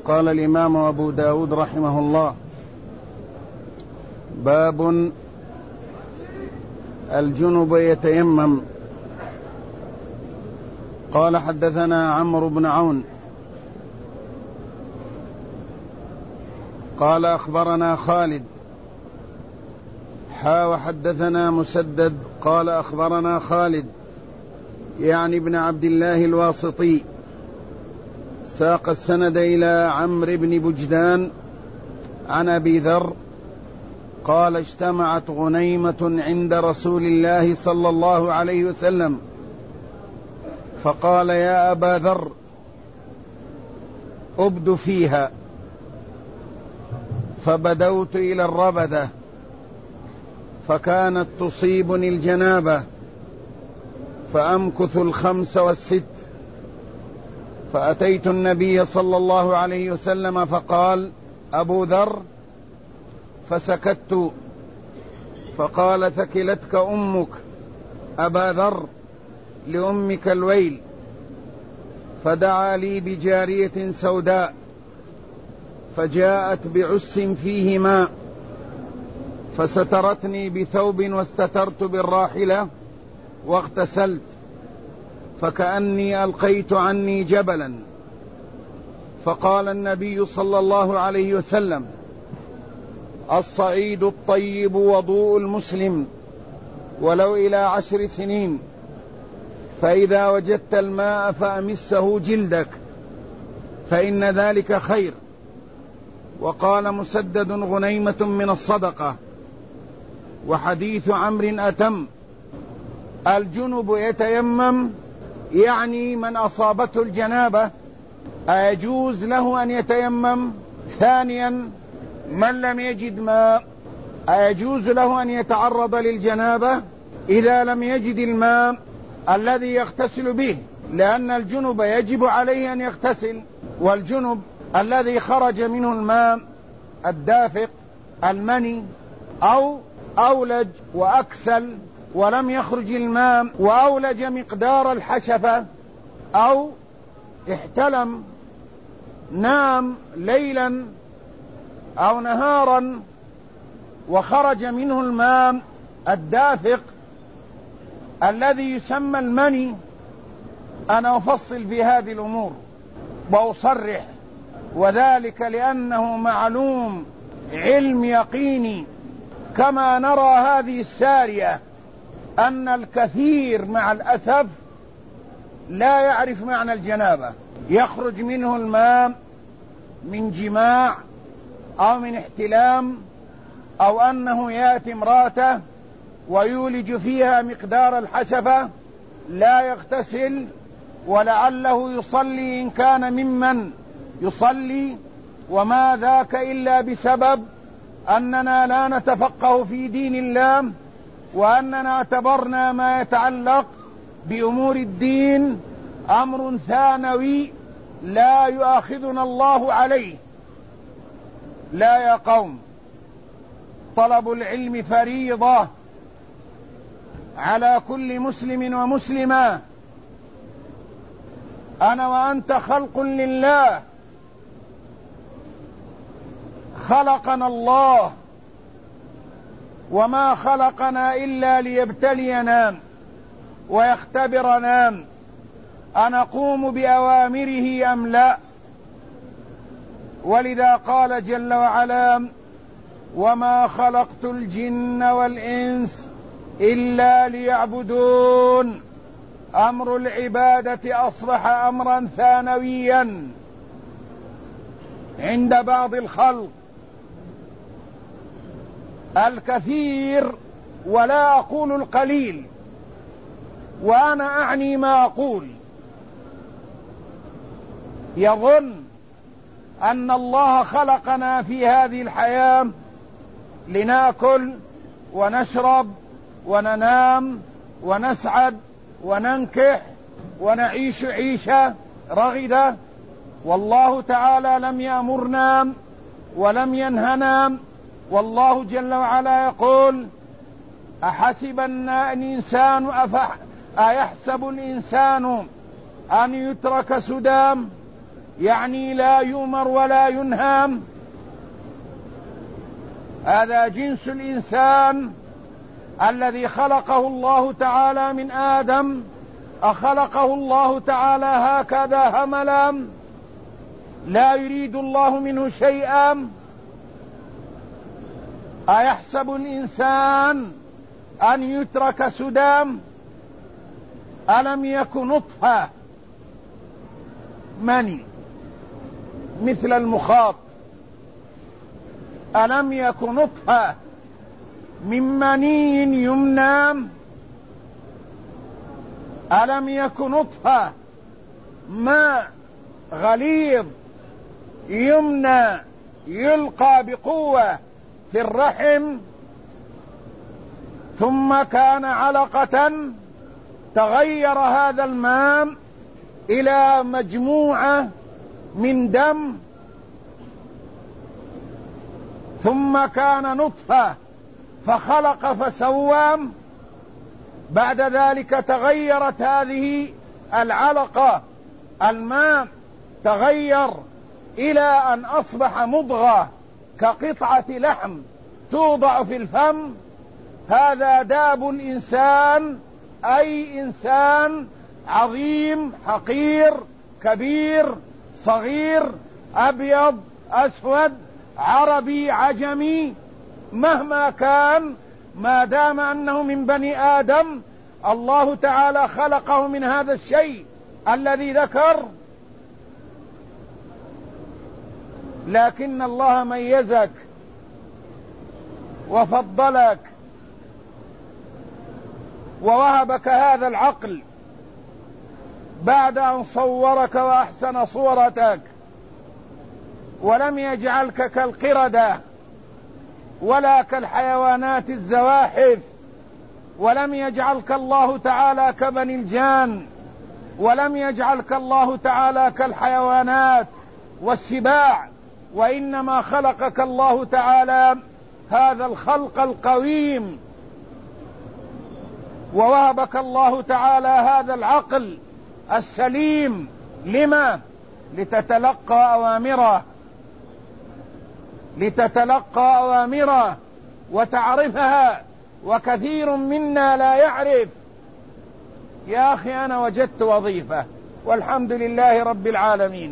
قال الإمام أبو داود رحمه الله: باب الجنب يتيمم. قال: حدثنا عمرو بن عون قال: أخبرنا خالد وحدثنا مسدد قال: أخبرنا خالد يعني ابن عبد الله الواسطي، ساق السند إلى عمرو بن بجدان عن أبي ذر قال: اجتمعت غنيمة عند رسول الله صلى الله عليه وسلم، فقال: يا أبا ذر أبد فيها، فبدوت إلى الربذة فكانت تصيبني الجنابة فأمكث 5 و6، فأتيت النبي صلى الله عليه وسلم فقال: أبو ذر، فسكت، فقال: ثكلتك أمك أبا ذر، لأمك الويل. فدعا لي بجارية سوداء فجاءت بعس فيه ماء، فسترتني بثوب واستترت بالراحلة واغتسلت، فكأني ألقيت عني جبلا. فقال النبي صلى الله عليه وسلم: الصعيد الطيب وضوء المسلم ولو إلى 10 سنين، فإذا وجدت الماء فأمسه جلدك فإن ذلك خير. وقال مسدد: غنيمة من الصدقة. وحديث عمرو أتم. الجنب يتيمم يعني من أصابته الجنابة أيجوز له أن يتيمم؟ ثانيا، من لم يجد ماء أيجوز له أن يتعرض للجنابة إذا لم يجد الماء الذي يغتسل به؟ لأن الجنب يجب عليه أن يغتسل، والجنب الذي خرج منه الماء الدافق المني أو أولج وأكسل ولم يخرج الماء وأولج مقدار الحشفة، أو احتلم نام ليلا أو نهارا وخرج منه الماء الدافق الذي يسمى المني. أنا أفصل في هذه الأمور وأصرح، وذلك لأنه معلوم علم يقيني كما نرى هذه السارية أن الكثير مع الأسف لا يعرف معنى الجنابة، يخرج منه الماء من جماع أو من احتلام، أو أنه يأتي امرأته ويولج فيها مقدار الحشفة لا يغتسل، ولعله يصلي إن كان ممن يصلي، وما ذاك إلا بسبب أننا لا نتفقه في دين الله، وأننا اعتبرنا ما يتعلق بأمور الدين أمر ثانوي لا يؤاخذنا الله عليه. لا يا قوم، طلب العلم فريضة على كل مسلم ومسلمة. أنا وأنت خلق لله، خلقنا الله وما خلقنا إلا ليبتلينا ويختبرنا أنقوم بأوامره أم لا. ولذا قال جل وعلا: وما خلقت الجن والإنس إلا ليعبدون. أمر العبادة أصبح أمرا ثانويا عند بعض الخلق الكثير، ولا أقول القليل، وأنا أعني ما أقول. يظن أن الله خلقنا في هذه الحياة لنأكل ونشرب وننام ونسعد وننكح ونعيش عيشة رغدة، والله تعالى لم يأمرنا ولم ينهنا. والله جل وعلا يقول: أحسب الإنسان أيحسب الإنسان أن يترك سدى يعني لا يؤمر ولا ينهى. هذا جنس الإنسان الذي خلقه الله تعالى من آدم. أخلقه الله تعالى هكذا هملا لا يريد الله منه شيئا؟ أيحسب الإنسان أن يترك سدى؟ ألم يك نطفة مني مثل المخاط، ألم يك نطفة من مني يمنى، ألم يك نطفة ماء غليظ يمنى يلقى بقوة في الرحم، ثم كان علقة تغير هذا الماء إلى مجموعة من دم، ثم كان نطفة فخلق فسوى، بعد ذلك تغيرت هذه العلقة، الماء تغير إلى أن أصبح مضغة كقطعة لحم توضع في الفم. هذا داب الإنسان، أي إنسان عظيم حقير كبير صغير أبيض أسود عربي عجمي، مهما كان ما دام أنه من بني آدم الله تعالى خلقه من هذا الشيء الذي ذكر. لكن الله ميزك وفضلك ووهبك هذا العقل بعد أن صورك وأحسن صورتك، ولم يجعلك كالقردة ولا كالحيوانات الزواحف، ولم يجعلك الله تعالى كبني الجان، ولم يجعلك الله تعالى كالحيوانات والسباع، وإنما خلقك الله تعالى هذا الخلق القويم، ووهبك الله تعالى هذا العقل السليم. لما؟ لتتلقى أوامره وتعرفها، وكثير منا لا يعرف. يا أخي أنا وجدت وظيفة والحمد لله رب العالمين،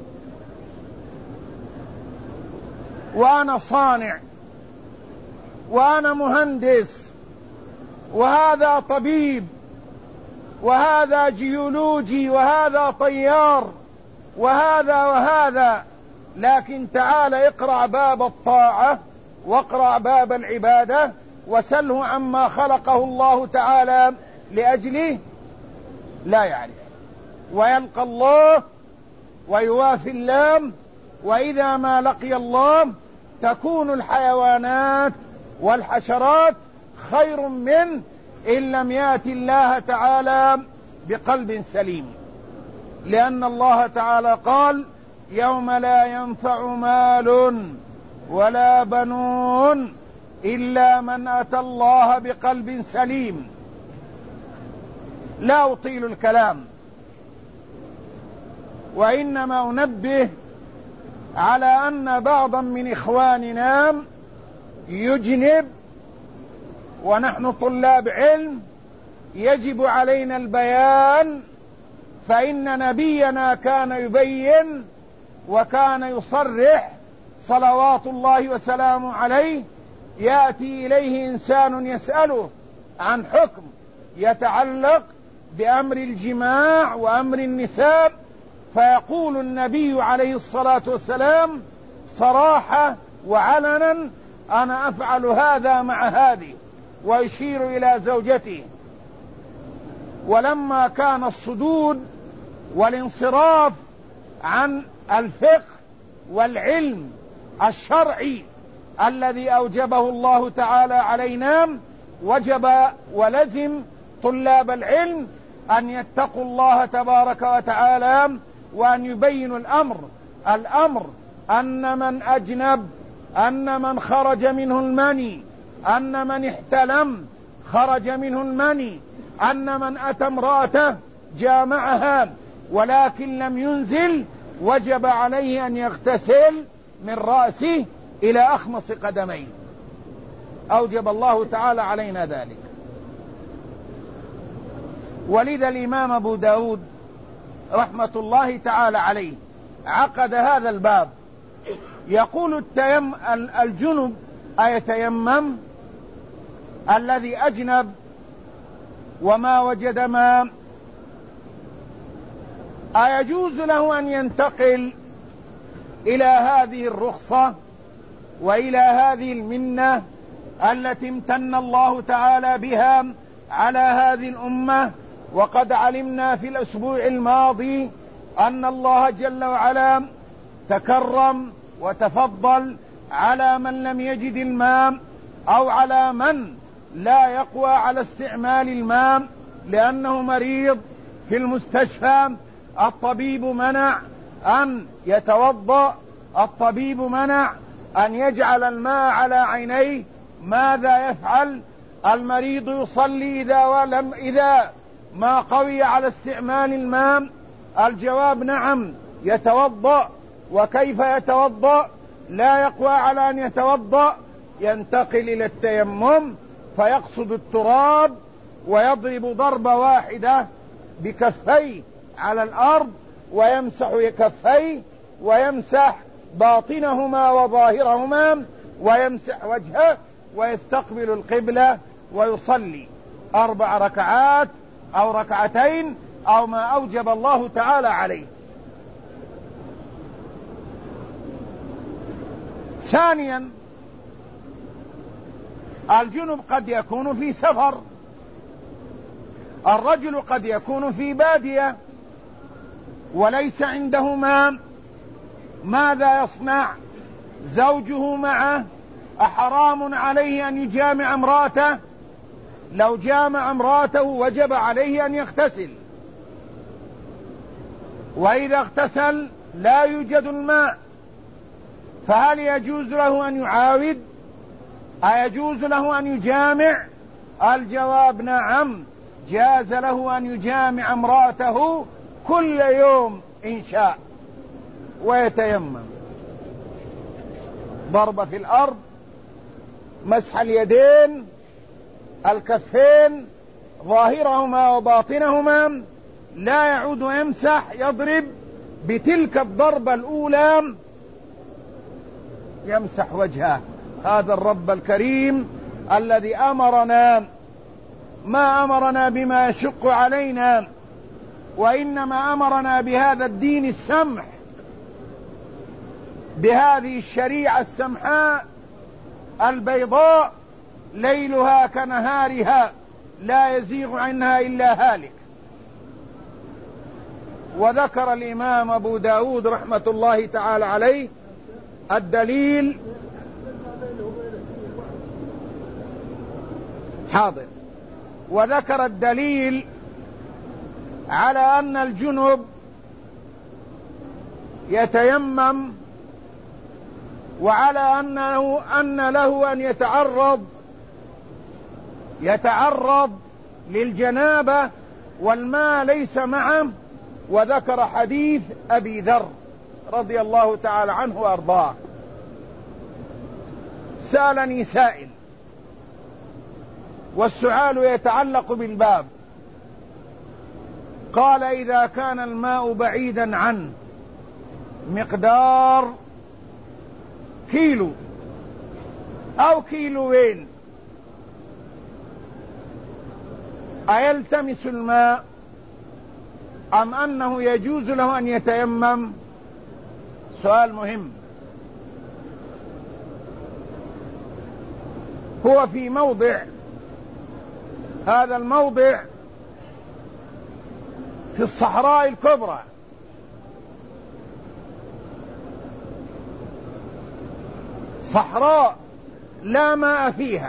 وأنا صانع وأنا مهندس وهذا طبيب وهذا جيولوجي وهذا طيار وهذا، لكن تعال اقرأ باب الطاعة واقرأ باب العبادة وسله عما خلقه الله تعالى لأجله، لا يعرف، ويلقى الله ويوافي اللام، وإذا ما لقي الله تكون الحيوانات والحشرات خير منه إن لم يأتي الله تعالى بقلب سليم، لأن الله تعالى قال: يوم لا ينفع مال ولا بنون إلا من أتى الله بقلب سليم. لا أطيل الكلام، وإنما أنبه على أن بعضا من إخواننا يجنب، ونحن طلاب علم يجب علينا البيان، فإن نبينا كان يبين وكان يصرح صلوات الله وسلامه عليه. يأتي إليه إنسان يسأله عن حكم يتعلق بأمر الجماع وأمر النساء، فيقول النبي عليه الصلاة والسلام صراحة وعلنا: أنا أفعل هذا مع هذه، ويشير إلى زوجته. ولما كان الصدود والانصراف عن الفقه والعلم الشرعي الذي أوجبه الله تعالى علينا، وجب ولزم طلاب العلم أن يتقوا الله تبارك وتعالى وأن يبينوا الأمر أن من أجنب، أن من خرج منه المني، أن من احتلم خرج منه المني، أن من أتى امرأته جامعها ولكن لم ينزل وجب عليه أن يغتسل من رأسه إلى أخمص قدميه، أوجب الله تعالى علينا ذلك. ولذا الإمام أبو داود رحمة الله تعالى عليه عقد هذا الباب، يقول الجنب أيتيمم؟ الذي أجنب وما وجد ماء أيجوز له أن ينتقل إلى هذه الرخصة وإلى هذه المنة التي امتن الله تعالى بها على هذه الأمة؟ وقد علمنا في الأسبوع الماضي أن الله جل وعلا تكرم وتفضل على من لم يجد الماء أو على من لا يقوى على استعمال الماء لأنه مريض في المستشفى. الطبيب منع أن يتوضأ، الطبيب منع أن يجعل الماء على عينيه. ماذا يفعل المريض؟ يصلي إذا ما قوي على استعمال الماء؟ الجواب نعم، يتوضأ. وكيف يتوضأ؟ لا يقوى على أن يتوضأ، ينتقل إلى التيمم فيقصد التراب ويضرب ضربة واحدة بكفيه على الأرض ويمسح كفيه ويمسح باطنهما وظاهرهما ويمسح وجهه ويستقبل القبلة ويصلي 4 ركعات أو ركعتين أو ما أوجب الله تعالى عليه. ثانيا، الجنب قد يكون في سفر، الرجل قد يكون في بادية وليس عنده ماء، ماذا يصنع؟ زوجه معه، أحرام عليه أن يجامع امرأته؟ لو جامع امرأته وجب عليه أن يغتسل، وإذا اغتسل لا يوجد الماء، فهل يجوز له أن يعاود؟ أيجوز له أن يجامع؟ الجواب نعم، جاز له أن يجامع امرأته كل يوم إن شاء ويتيمم. ضربة في الأرض، مسح اليدين، الكفين، ظاهرهما وباطنهما، لا يعود يمسح، يضرب بتلك الضربة الأولى يمسح وجهه. هذا الرب الكريم الذي أمرنا، ما أمرنا بما يشق علينا، وإنما أمرنا بهذا الدين السمح، بهذه الشريعة السمحاء البيضاء ليلها كنهارها لا يزيغ عنها إلا هالك. وذكر الإمام أبو داود رحمة الله تعالى عليه الدليل. حاضر. وذكر الدليل على أن الجنب يتيمم، وعلى أن له أن يتعرض للجنابة والماء ليس معه. وذكر حديث أبي ذر رضي الله تعالى عنه وأرضاه. سألني سائل، والسؤال يتعلق بالباب، قال: إذا كان الماء بعيدا عنه مقدار كيلو أو كيلوين، أيلتمس الماء أم أنه يجوز له أن يتيمم؟ سؤال مهم. هو في موضع، هذا الموضع في الصحراء الكبرى، صحراء لا ماء فيها،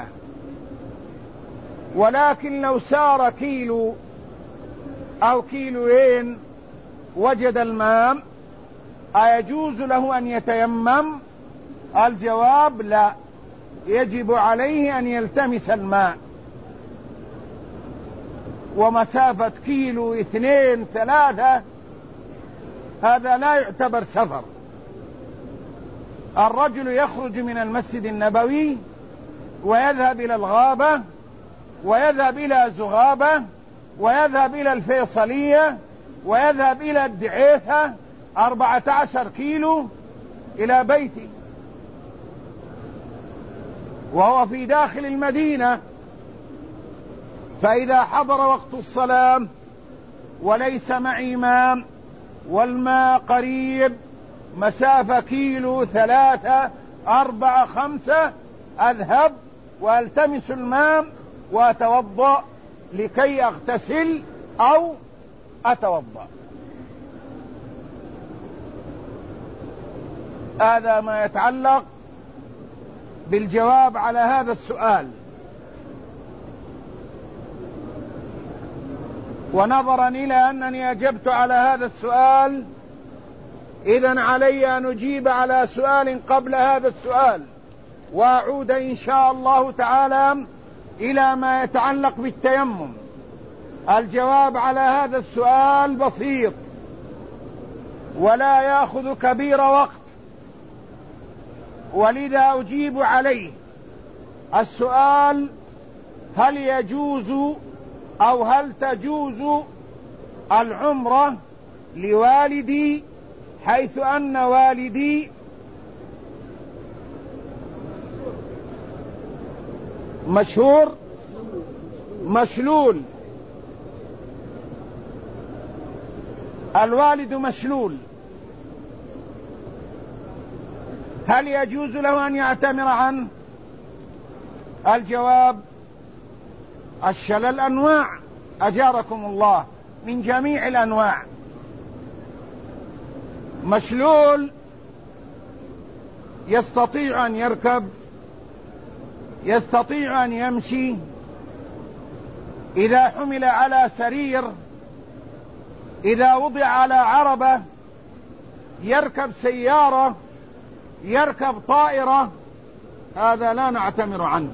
ولكن لو سار كيلو أو كيلوين وجد الماء، أيجوز له أن يتيمم؟ الجواب لا، يجب عليه أن يلتمس الماء. ومسافة كيلو 2 3 هذا لا يعتبر سفر. الرجل يخرج من المسجد النبوي ويذهب إلى الغابة ويذهب إلى زغابة ويذهب إلى الفيصلية ويذهب إلى الدعيثة 14 كيلو إلى بيته، وهو في داخل المدينة. فإذا حضر وقت الصلاة وليس معي إمام والماء قريب مسافة كيلو 3 4 5 أذهب وألتمس الماء وأتوضأ لكي أغتسل أو أتوضأ. هذا ما يتعلق بالجواب على هذا السؤال. ونظرا إلى أنني أجبت على هذا السؤال، إذن علي أن أجيب على سؤال قبل هذا السؤال، وأعود إن شاء الله تعالى إلى ما يتعلق بالتيمم. الجواب على هذا السؤال بسيط ولا يأخذ كبير وقت، ولذا أجيب عليه. السؤال: هل يجوز أو هل تجوز العمرة لوالدي، حيث أن والدي مشلول، الوالد مشلول، هل يجوز له أن يعتمر عنه؟ الجواب: الشلل أنواع أجاركم الله، من جميع الأنواع. مشلول يستطيع أن يركب، يستطيع أن يمشي، إذا حمل على سرير، إذا وضع على عربة، يركب سيارة، يركب طائرة، هذا لا نعتمر عنه،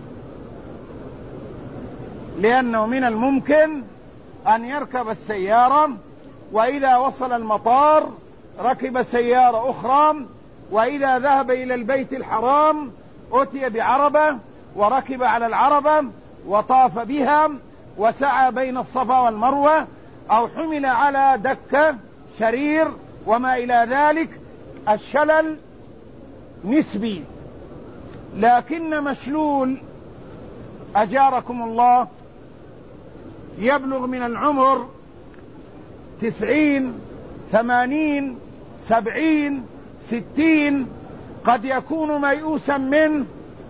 لأنه من الممكن أن يركب السيارة، وإذا وصل المطار ركب سيارة أخرى، وإذا ذهب إلى البيت الحرام أتي بعربة وركب على العربة وطاف بها وسعى بين الصفا والمروة، أو حمل على دكة سرير وما إلى ذلك. الشلل نسبي، لكن مشلول أجاركم الله يبلغ من العمر 90 80 70 60، قد يكون ميؤوسا منه،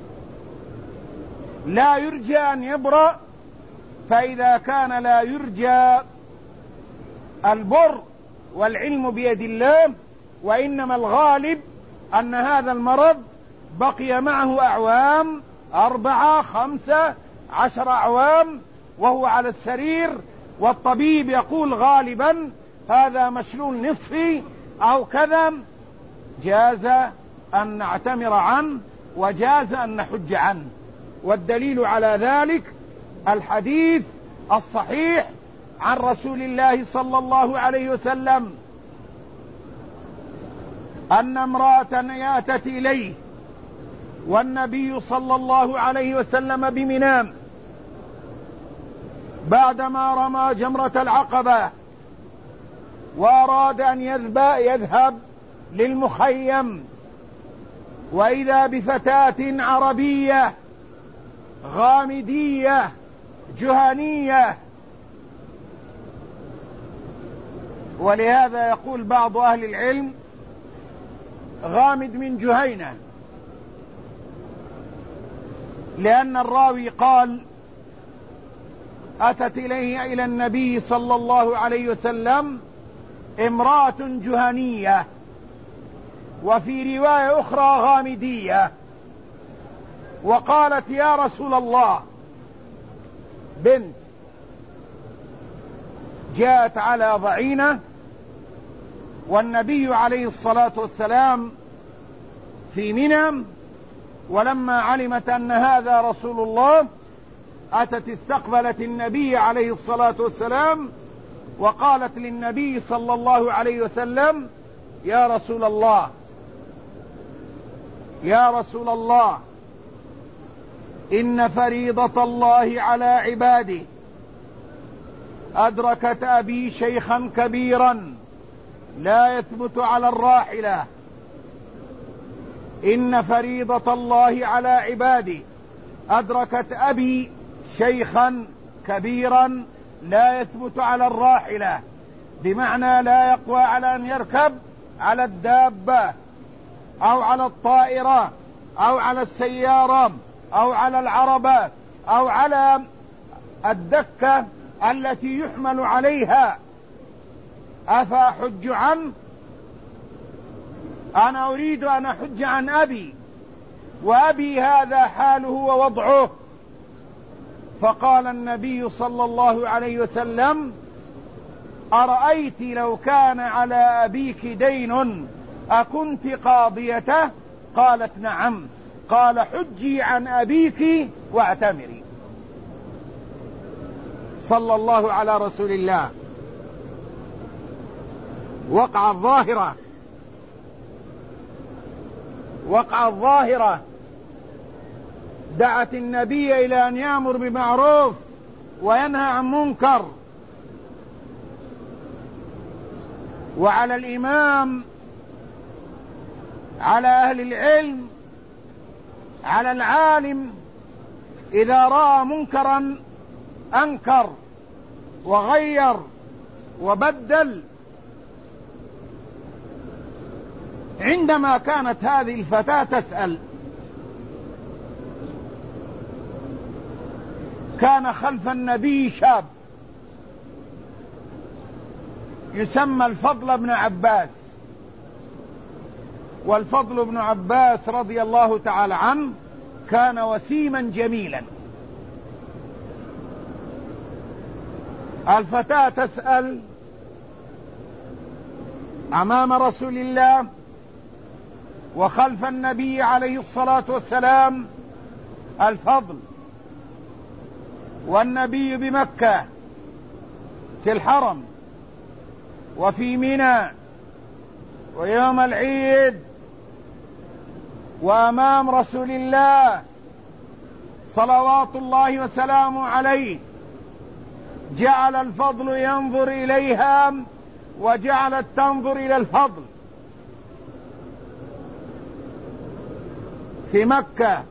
لا يرجى أن يبرأ. فإذا كان لا يرجى البر والعلم بيد الله، وإنما الغالب أن هذا المرض بقي معه أعوام 4 5 10 أعوام وهو على السرير، والطبيب يقول غالبا هذا مشلول نصفي أو كذا، جاز أن نعتمر عنه وجاز أن نحج عنه. والدليل على ذلك الحديث الصحيح عن رسول الله صلى الله عليه وسلم أن امرأة أتت إليه والنبي صلى الله عليه وسلم بمنى بعدما رمى جمرة العقبة، وأراد أن يذهب للمخيم، وإذا بفتاة عربية غامدية جهنية. ولهذا يقول بعض أهل العلم غامد من جهينة، لأن الراوي قال أتت إلى النبي صلى الله عليه وسلم امرأة جهنية، وفي رواية أخرى غامدية، وقالت يا رسول الله، بنت جاءت على ضعينة، والنبي عليه الصلاة والسلام في منى، ولما علمت أن هذا رسول الله أتت استقبلت النبي عليه الصلاة والسلام، وقالت للنبي صلى الله عليه وسلم يا رسول الله يا رسول الله، إن فريضة الله على عباده أدركت أبي شيخا كبيرا لا يثبت على الراحلة. إن فريضة الله على عباده أدركت أبي شيخا كبيرا لا يثبت على الراحلة، بمعنى لا يقوى على أن يركب على الدابة أو على الطائرة أو على السيارة أو على العربة أو على الدكة التي يحمل عليها. أفأحج عنه؟ أنا أريد أن أحج عن أبي، وأبي هذا حاله ووضعه. فقال النبي صلى الله عليه وسلم: أرأيت لو كان على أبيك دين أكنت قاضيته؟ قالت: نعم. قال: حجي عن أبيك واعتمري. صلى الله على رسول الله. وقع الظاهرة دعت النبي إلى أن يأمر بمعروف وينهى عن منكر، وعلى الإمام، على أهل العلم، على العالم إذا رأى منكرا أنكر وغير وبدل. عندما كانت هذه الفتاة تسأل، كان خلف النبي شاب يسمى الفضل بن عباس، والفضل بن عباس رضي الله تعالى عنه كان وسيما جميلا. الفتاة تسأل أمام رسول الله وخلف النبي عليه الصلاة والسلام الفضل، والنبي بمكة في الحرم وفي منى ويوم العيد، وأمام رسول الله صلوات الله وسلامه عليه. جعل الفضل ينظر إليها وجعلت تنظر إلى الفضل في مكة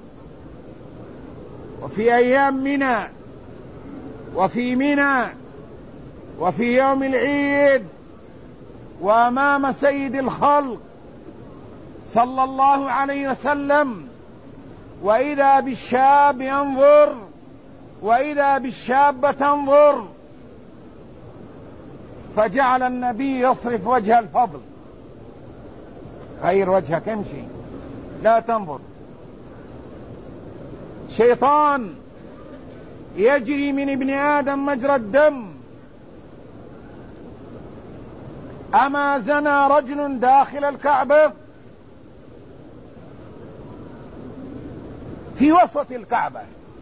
وفي أيام منى وفي منى وفي يوم العيد وأمام سيد الخلق صلى الله عليه وسلم. وإذا بالشاب ينظر وإذا بالشابة تنظر، فجعل النبي يصرف وجه الفضل: غير وجهك، امشي، لا تنظر. شيطان يجري من ابن آدم مجرى الدم. أما زنى رجل داخل الكعبة في وسط الكعبة،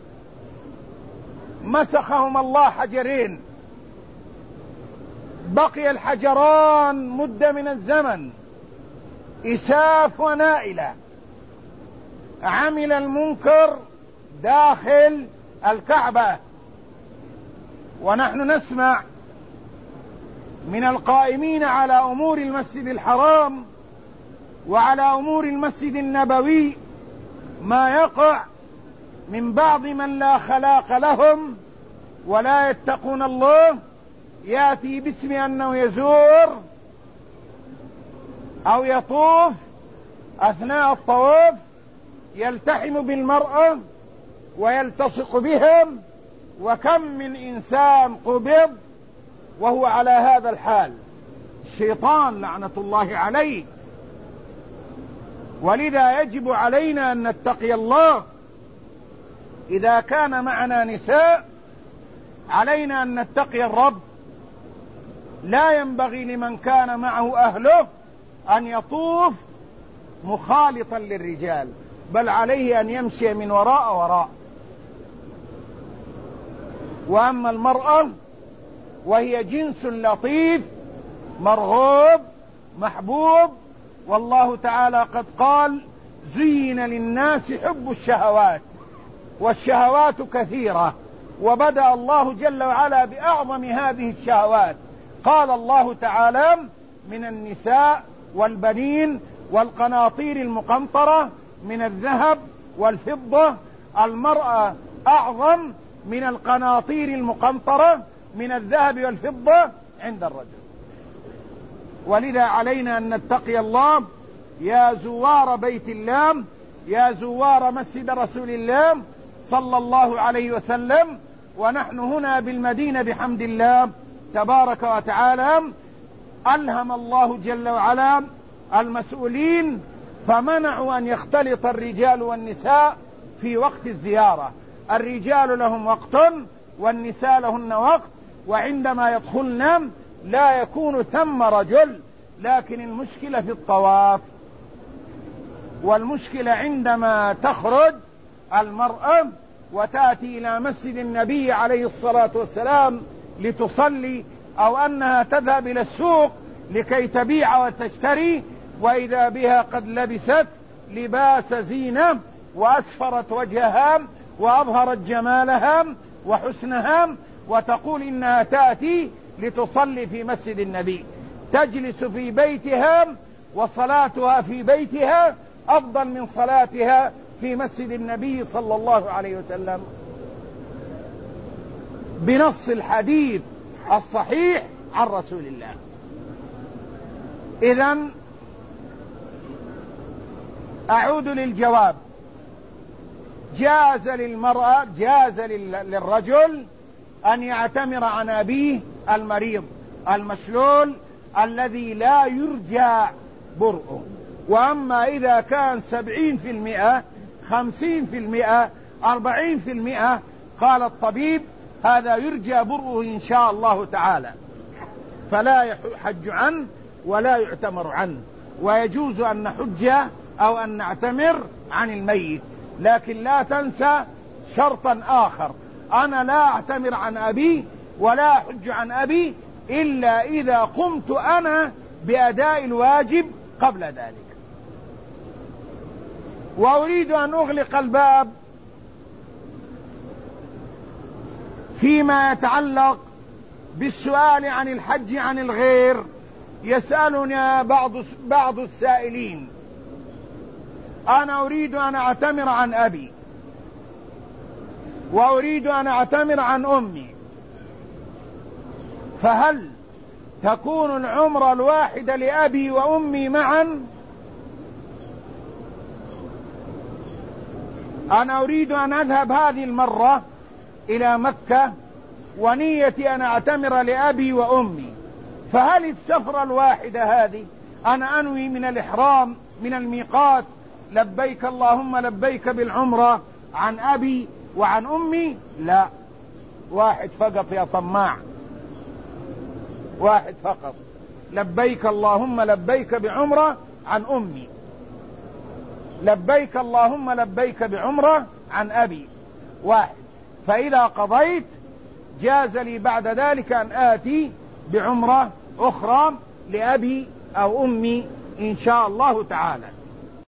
مسخهم الله حجرين، بقي الحجران مدة من الزمن، إساف ونائلة. عمل المنكر داخل الكعبة، ونحن نسمع من القائمين على أمور المسجد الحرام وعلى أمور المسجد النبوي ما يقع من بعض من لا خلاق لهم ولا يتقون الله، يأتي باسم أنه يزور أو يطوف، أثناء الطواف يلتحم بالمرأة ويلتصق بهم، وكم من إنسان قبض وهو على هذا الحال. الشيطان لعنة الله عليه. ولذا يجب علينا أن نتقي الله. إذا كان معنا نساء علينا أن نتقي الرب. لا ينبغي لمن كان معه أهله أن يطوف مخالطا للرجال، بل عليه أن يمشي من وراء. وأما المرأة وهي جنس لطيف مرغوب محبوب والله تعالى قد قال: زين للناس حب الشهوات، والشهوات كثيرة، وبدأ الله جل وعلا بأعظم هذه الشهوات. قال الله تعالى: من النساء والبنين والقناطير المقنطرة من الذهب والفضة. المرأة أعظم من القناطير المقنطرة من الذهب والفضة عند الرجل. ولذا علينا أن نتقي الله يا زوار بيت الله، يا زوار مسجد رسول الله صلى الله عليه وسلم. ونحن هنا بالمدينة بحمد الله تبارك وتعالى ألهم الله جل وعلا المسؤولين فمنعوا أن يختلط الرجال والنساء في وقت الزيارة. الرجال لهم وقت والنساء لهن وقت، وعندما يدخلن لا يكون ثم رجل، لكن المشكلة في الطواف، والمشكلة عندما تخرج المرأة وتأتي إلى مسجد النبي عليه الصلاة والسلام لتصلي، أو أنها تذهب إلى السوق لكي تبيع وتشتري، وإذا بها قد لبست لباس زينة وأسفرت وجهها وأظهرت جمالها وحسنها، وتقول إنها تأتي لتصلي في مسجد النبي. تجلس في بيتها وصلاتها في بيتها أفضل من صلاتها في مسجد النبي صلى الله عليه وسلم بنص الحديث الصحيح عن رسول الله. إذن أعود للجواب. جاز للرجل أن يعتمر عن أبيه المريض المشلول الذي لا يرجى برؤه. وأما إذا كان 70%، 50%، 40%، قال الطبيب هذا يرجى برؤه إن شاء الله تعالى، فلا يحج عنه ولا يعتمر عنه، ويجوز أن نحج أو أن نعتمر عن الميت. لكن لا تنسى شرطا آخر: أنا لا أعتمر عن أبي ولا أحج عن أبي إلا إذا قمت أنا بأداء الواجب قبل ذلك. وأريد أن أغلق الباب فيما يتعلق بالسؤال عن الحج عن الغير. يسألنا بعض السائلين: أنا أريد أن أعتمر عن أبي وأريد أن أعتمر عن أمي، فهل تكون العمرة الواحدة لأبي وأمي معا؟ أنا أريد أن أذهب هذه المرة إلى مكة ونيتي أن أعتمر لأبي وأمي، فهل السفرة الواحدة هذه أنا أنوي من الإحرام من الميقات لبيك اللهم لبيك بالعمرة عن أبي وعن أمي؟ لا، واحد فقط يا طماع، واحد فقط. لبيك اللهم لبيك بعمرة عن أمي، لبيك اللهم لبيك بعمرة عن أبي، واحد. فإذا قضيت جاز لي بعد ذلك أن آتي بعمرة أخرى لأبي أو أمي إن شاء الله تعالى.